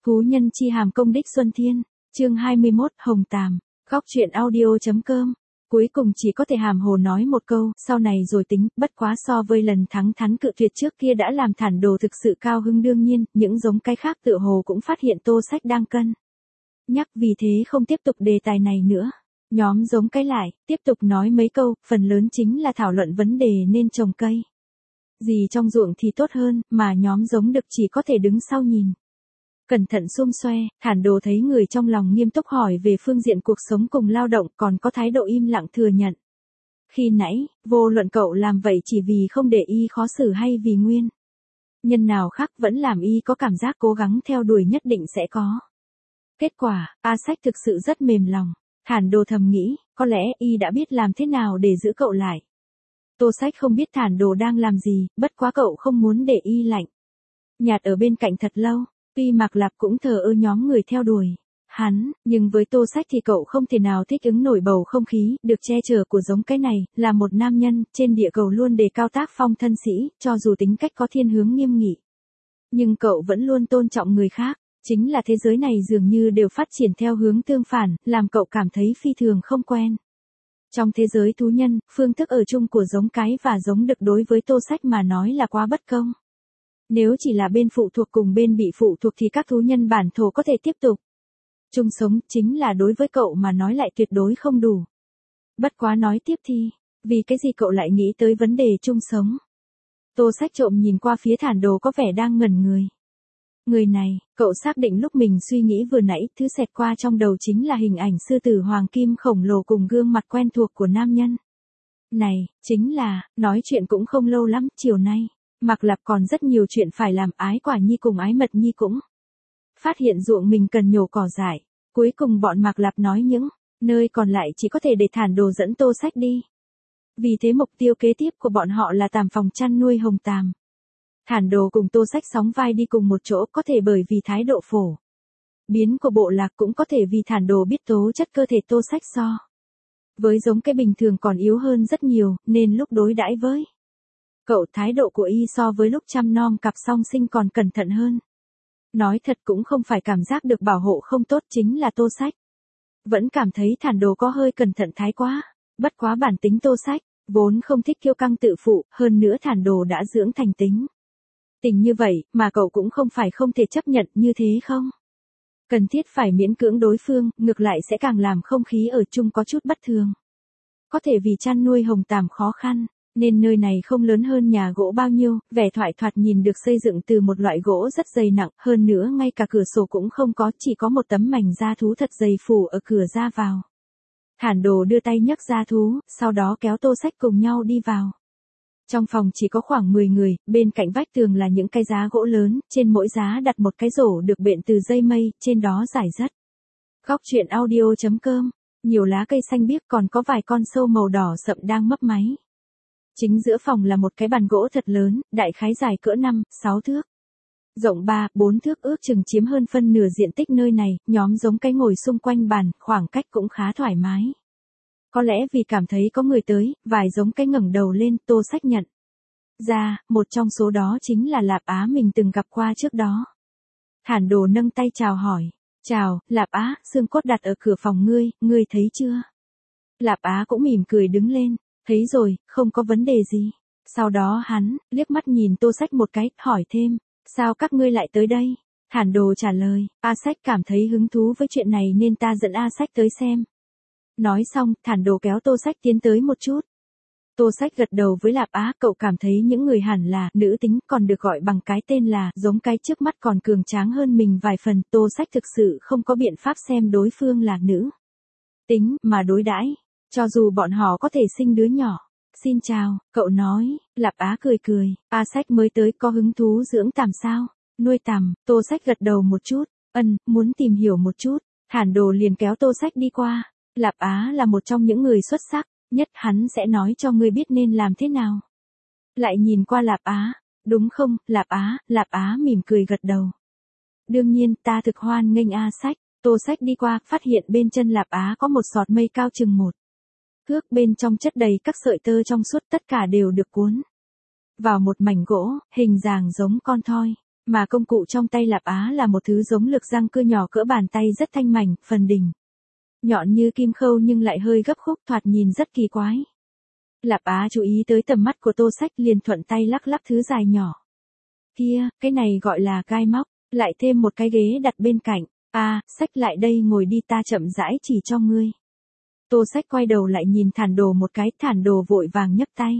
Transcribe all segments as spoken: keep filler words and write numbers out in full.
Thú nhân chi hàm công đích Xuân Thiên, chương hai mươi mốt, Hồng Tàm, góc truyện audio.com. Cuối cùng chỉ có thể hàm hồ nói một câu, sau này rồi tính, bất quá so với lần thắng thắn cự tuyệt trước kia đã làm Thản Đồ thực sự cao hứng. Đương nhiên, những giống cái khác tựa hồ cũng phát hiện Tô Sách đang cân nhắc, vì thế không tiếp tục đề tài này nữa. Nhóm giống cái lại, tiếp tục nói mấy câu, phần lớn chính là thảo luận vấn đề nên trồng cây gì trong ruộng thì tốt hơn, mà nhóm giống đực chỉ có thể đứng sau nhìn. Cẩn thận xum xoe, Thản Đồ thấy người trong lòng nghiêm túc hỏi về phương diện cuộc sống cùng lao động, còn có thái độ im lặng thừa nhận. Khi nãy, vô luận cậu làm vậy chỉ vì không để y khó xử hay vì nguyên nhân nào khác, vẫn làm y có cảm giác cố gắng theo đuổi nhất định sẽ có kết quả. A Sách thực sự rất mềm lòng. Thản Đồ thầm nghĩ, có lẽ y đã biết làm thế nào để giữ cậu lại. Tô Sách không biết Thản Đồ đang làm gì, bất quá cậu không muốn để y lạnh nhạt ở bên cạnh thật lâu. Tuy Mạc Lạp cũng thờ ơ nhóm người theo đuổi hắn, nhưng với Tô Sách thì cậu không thể nào thích ứng nổi bầu không khí được che chở của giống cái này. Là một nam nhân, trên địa cầu luôn đề cao tác phong thân sĩ, cho dù tính cách có thiên hướng nghiêm nghị, nhưng cậu vẫn luôn tôn trọng người khác. Chính là thế giới này dường như đều phát triển theo hướng tương phản, làm cậu cảm thấy phi thường không quen. Trong thế giới thú nhân, phương thức ở chung của giống cái và giống đực đối với Tô Sách mà nói là quá bất công. Nếu chỉ là bên phụ thuộc cùng bên bị phụ thuộc thì các thú nhân bản thổ có thể tiếp tục chung sống, chính là đối với cậu mà nói lại tuyệt đối không đủ. Bất quá nói tiếp thì, vì cái gì cậu lại nghĩ tới vấn đề chung sống? Tô Sách trộm nhìn qua phía Thản Đồ có vẻ đang ngẩn người. Người này, cậu xác định lúc mình suy nghĩ vừa nãy, thứ xẹt qua trong đầu chính là hình ảnh sư tử hoàng kim khổng lồ cùng gương mặt quen thuộc của nam nhân này, chính là, nói chuyện cũng không lâu lắm, chiều nay, Mạc Lạp còn rất nhiều chuyện phải làm. Ái Quả Nhi cùng Ái Mật Nhi cũng phát hiện ruộng mình cần nhổ cỏ dại. Cuối cùng bọn Mạc Lạp nói những nơi còn lại chỉ có thể để Thản Đồ dẫn Tô Sách đi. Vì thế mục tiêu kế tiếp của bọn họ là tàm phòng chăn nuôi Hồng Tàm. Thản Đồ cùng Tô Sách sóng vai đi cùng một chỗ, có thể bởi vì thái độ phổ biến của bộ lạc, cũng có thể vì Thản Đồ biết tố chất cơ thể Tô Sách so với giống cái bình thường còn yếu hơn rất nhiều, nên lúc đối đãi với cậu, thái độ của y so với lúc chăm nom cặp song sinh còn cẩn thận hơn. Nói thật cũng không phải cảm giác được bảo hộ không tốt, chính là Tô Sách vẫn cảm thấy Thản Đồ có hơi cẩn thận thái quá. Bất quá bản tính Tô Sách vốn không thích kiêu căng tự phụ, hơn nữa Thản Đồ đã dưỡng thành tính tình như vậy, mà cậu cũng không phải không thể chấp nhận như thế không cần thiết phải miễn cưỡng đối phương, ngược lại sẽ càng làm không khí ở chung có chút bất thường. Có thể vì chăn nuôi Hồng Tàm khó khăn, nên nơi này không lớn hơn nhà gỗ bao nhiêu, vẻ thoại thoạt nhìn được xây dựng từ một loại gỗ rất dày nặng, hơn nữa ngay cả cửa sổ cũng không có, chỉ có một tấm mảnh da thú thật dày phủ ở cửa ra vào. Thản Đồ đưa tay nhấc da thú, sau đó kéo Tô Sách cùng nhau đi vào. Trong phòng chỉ có khoảng mười người, bên cạnh vách tường là những cái giá gỗ lớn, trên mỗi giá đặt một cái rổ được bện từ dây mây, trên đó rải rất góc truyện audio.com, nhiều lá cây xanh biếc, còn có vài con sâu màu đỏ sậm đang mấp máy. Chính giữa phòng là một cái bàn gỗ thật lớn, đại khái dài cỡ năm, sáu thước. Rộng ba, bốn thước, ước chừng chiếm hơn phân nửa diện tích nơi này. Nhóm giống cái ngồi xung quanh bàn, khoảng cách cũng khá thoải mái. Có lẽ vì cảm thấy có người tới, vài giống cái ngẩng đầu lên. Tô Sách nhận ra, một trong số đó chính là Lạp Á mình từng gặp qua trước đó. Thản Đồ nâng tay chào hỏi. Chào, Lạp Á, xương cốt đặt ở cửa phòng ngươi, ngươi thấy chưa? Lạp Á cũng mỉm cười đứng lên. Thấy rồi, không có vấn đề gì. Sau đó hắn liếc mắt nhìn Tô Sách một cái, hỏi thêm, sao các ngươi lại tới đây? Thản Đồ trả lời, A Sách cảm thấy hứng thú với chuyện này nên ta dẫn A Sách tới xem. Nói xong, Thản Đồ kéo Tô Sách tiến tới một chút. Tô Sách gật đầu với Lạp Á, cậu cảm thấy những người hẳn là nữ tính, còn được gọi bằng cái tên là giống cái trước mắt còn cường tráng hơn mình vài phần. Tô Sách thực sự không có biện pháp xem đối phương là nữ tính mà đối đãi, cho dù bọn họ có thể sinh đứa nhỏ. Xin chào, cậu nói. Lạp Á cười cười, A Sách mới tới, có hứng thú dưỡng tằm sao? Nuôi tằm. Tô Sách gật đầu một chút, ân, muốn tìm hiểu một chút. Thản Đồ liền kéo Tô Sách đi qua. Lạp Á là một trong những người xuất sắc nhất, hắn sẽ nói cho ngươi biết nên làm thế nào. Lại nhìn qua Lạp Á, đúng không, Lạp Á? Lạp Á mỉm cười gật đầu. Đương nhiên, ta thực hoan nghênh A Sách. Tô Sách đi qua, phát hiện bên chân Lạp Á có một sọt mây cao chừng một thước, bên trong chất đầy các sợi tơ trong suốt, tất cả đều được cuốn vào một mảnh gỗ, hình dáng giống con thoi. Mà công cụ trong tay Lạp Á là một thứ giống lược răng cưa nhỏ cỡ bàn tay rất thanh mảnh, phần đỉnh nhọn như kim khâu nhưng lại hơi gấp khúc, thoạt nhìn rất kỳ quái. Lạp Á chú ý tới tầm mắt của Tô Sách, liền thuận tay lắc lắc thứ dài nhỏ. Kia, cái này gọi là gai móc, lại thêm một cái ghế đặt bên cạnh. À, Sách lại đây ngồi đi, ta chậm rãi chỉ cho ngươi. Tô Sách quay đầu lại nhìn Thản Đồ một cái, Thản Đồ vội vàng nhấc tay.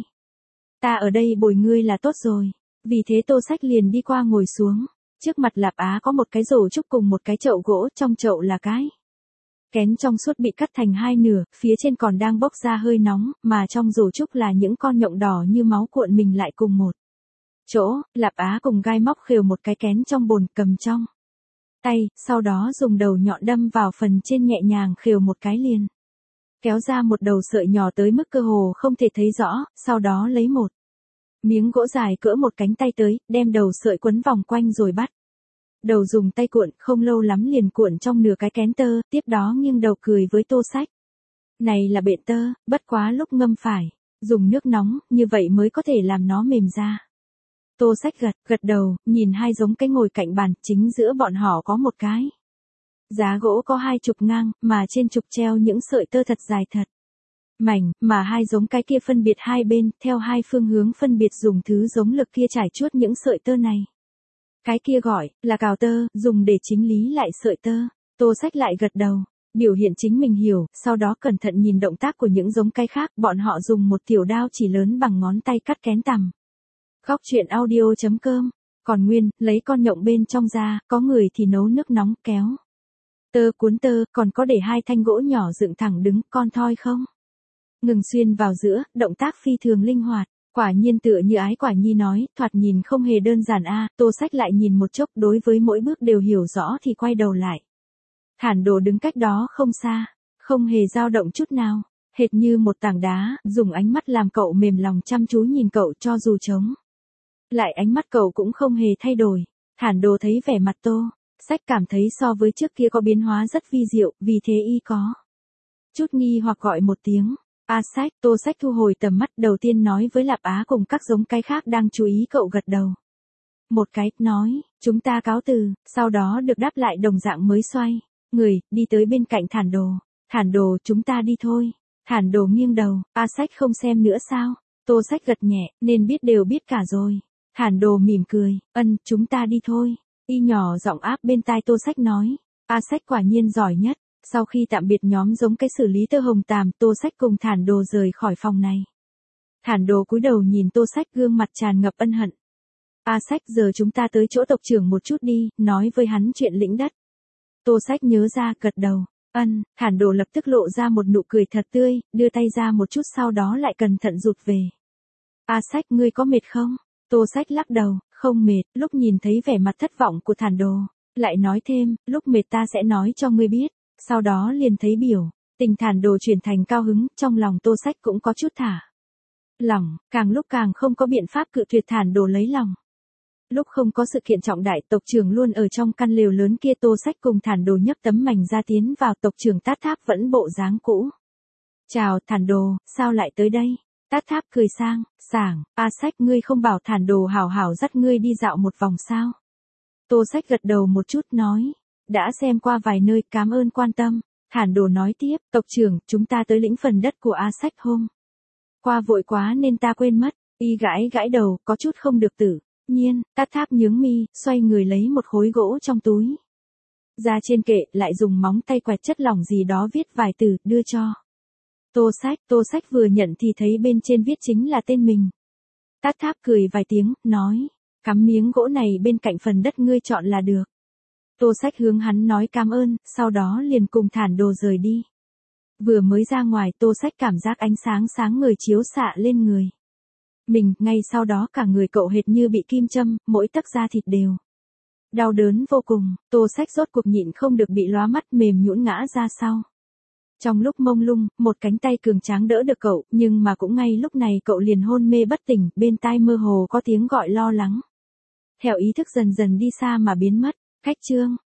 Ta ở đây bồi ngươi là tốt rồi. Vì thế Tô Sách liền đi qua ngồi xuống. Trước mặt Lạp Á có một cái rổ trúc cùng một cái chậu gỗ, trong chậu là cái kén trong suốt bị cắt thành hai nửa, phía trên còn đang bốc ra hơi nóng, mà trong rổ trúc là những con nhộng đỏ như máu cuộn mình lại cùng một chỗ. Lạp Á cùng gai móc khều một cái kén trong bồn, cầm trong tay, sau đó dùng đầu nhọn đâm vào phần trên, nhẹ nhàng khều một cái liền kéo ra một đầu sợi nhỏ tới mức cơ hồ không thể thấy rõ, sau đó lấy một miếng gỗ dài cỡ một cánh tay tới, đem đầu sợi quấn vòng quanh rồi bắt đầu dùng tay cuộn, không lâu lắm liền cuộn trong nửa cái kén tơ, tiếp đó nghiêng đầu cười với Tô Sách. Này là bện tơ, bất quá lúc ngâm phải dùng nước nóng, như vậy mới có thể làm nó mềm ra. Tô Sách gật, gật đầu, nhìn hai giống cái ngồi cạnh bàn, chính giữa bọn họ có một cái giá gỗ có hai trục ngang, mà trên trục treo những sợi tơ thật dài thật mảnh, mà hai giống cái kia phân biệt hai bên, theo hai phương hướng phân biệt dùng thứ giống lực kia trải chuốt những sợi tơ này. Cái kia gọi là cào tơ, dùng để chính lý lại sợi tơ. Tô Sách lại gật đầu, biểu hiện chính mình hiểu, sau đó cẩn thận nhìn động tác của những giống cái khác, bọn họ dùng một tiểu đao chỉ lớn bằng ngón tay cắt kén tằm. Góc truyện audio chấm com. Còn Nguyên, lấy con nhộng bên trong ra, có người thì nấu nước nóng, kéo tơ cuốn tơ, còn có để hai thanh gỗ nhỏ dựng thẳng đứng, con thoi không ngừng xuyên vào giữa, động tác phi thường linh hoạt. Quả nhiên tựa như Ái Quả Nhi nói, thoạt nhìn không hề đơn giản a. Tô Sách lại nhìn một chốc, đối với mỗi bước đều hiểu rõ thì quay đầu lại. Thản Đồ đứng cách đó không xa, không hề dao động chút nào, hệt như một tảng đá, dùng ánh mắt làm cậu mềm lòng chăm chú nhìn cậu, cho dù trống lại ánh mắt cậu cũng không hề thay đổi. Thản Đồ thấy vẻ mặt Tô Sách cảm thấy so với trước kia có biến hóa rất vi diệu, vì thế y có chút nghi hoặc gọi một tiếng. A Sách. Tô Sách thu hồi tầm mắt, đầu tiên nói với Lạp Á cùng các giống cái khác đang chú ý cậu gật đầu một cái, nói, chúng ta cáo từ, sau đó được đáp lại đồng dạng mới xoay người, đi tới bên cạnh Thản Đồ. Thản Đồ, chúng ta đi thôi. Thản Đồ nghiêng đầu, A Sách không xem nữa sao? Tô Sách gật nhẹ, nên biết đều biết cả rồi. Thản Đồ mỉm cười, ân, chúng ta đi thôi. Y nhỏ giọng áp bên tai Tô Sách nói, A Sách quả nhiên giỏi nhất. Sau khi tạm biệt nhóm giống cái xử lý tơ hồng tàm, Tô Sách cùng Thản Đồ rời khỏi phòng này. Thản Đồ cúi đầu nhìn Tô Sách, gương mặt tràn ngập ân hận. A Sách, giờ chúng ta tới chỗ tộc trưởng một chút đi, nói với hắn chuyện lĩnh đất. Tô Sách nhớ ra, gật đầu. Ân. Thản Đồ lập tức lộ ra một nụ cười thật tươi, đưa tay ra một chút, sau đó lại cẩn thận rụt về. A Sách, ngươi có mệt không? Tô Sách lắc đầu, không mệt. Lúc nhìn thấy vẻ mặt thất vọng của Thản Đồ, lại nói thêm, lúc mệt ta sẽ nói cho ngươi biết. Sau đó liền thấy biểu tình Thản Đồ chuyển thành cao hứng, trong lòng Tô Sách cũng có chút thả lỏng, càng lúc càng không có biện pháp cự tuyệt Thản Đồ lấy lòng. Lúc không có sự kiện trọng đại, tộc trưởng luôn ở trong căn lều lớn kia. Tô Sách cùng Thản Đồ nhấc tấm mảnh ra tiến vào, tộc trưởng Tát Tháp vẫn bộ dáng cũ. Chào, Thản Đồ, sao lại tới đây? Tát Tháp cười sang sảng, A Sách, ngươi không bảo Thản Đồ hảo hảo dắt ngươi đi dạo một vòng sao? Tô Sách gật đầu một chút, nói, đã xem qua vài nơi, cảm ơn quan tâm. Thản Đồ nói tiếp, tộc trưởng, chúng ta tới lĩnh phần đất của A Sách hôm qua vội quá nên ta quên mất. Y gãi gãi đầu, có chút không được tự nhiên. Tát Tháp nhướng mi, xoay người lấy một khối gỗ trong túi ra trên kệ, lại dùng móng tay quẹt chất lỏng gì đó viết vài từ, đưa cho Tô Sách. Tô Sách vừa nhận thì thấy bên trên viết chính là tên mình. Tát Tháp cười vài tiếng, nói, cắm miếng gỗ này bên cạnh phần đất ngươi chọn là được. Tô Sách hướng hắn nói cảm ơn, sau đó liền cùng Thản Đồ rời đi. Vừa mới ra ngoài, Tô Sách cảm giác ánh sáng sáng ngời chiếu xạ lên người mình, ngay sau đó cả người cậu hệt như bị kim châm, mỗi tấc da thịt đều đau đớn vô cùng. Tô Sách rốt cuộc nhịn không được, bị lóa mắt, mềm nhũn ngã ra sau. Trong lúc mông lung, một cánh tay cường tráng đỡ được cậu, nhưng mà cũng ngay lúc này cậu liền hôn mê bất tỉnh, bên tai mơ hồ có tiếng gọi lo lắng. Theo ý thức dần dần đi xa mà biến mất. Khách chương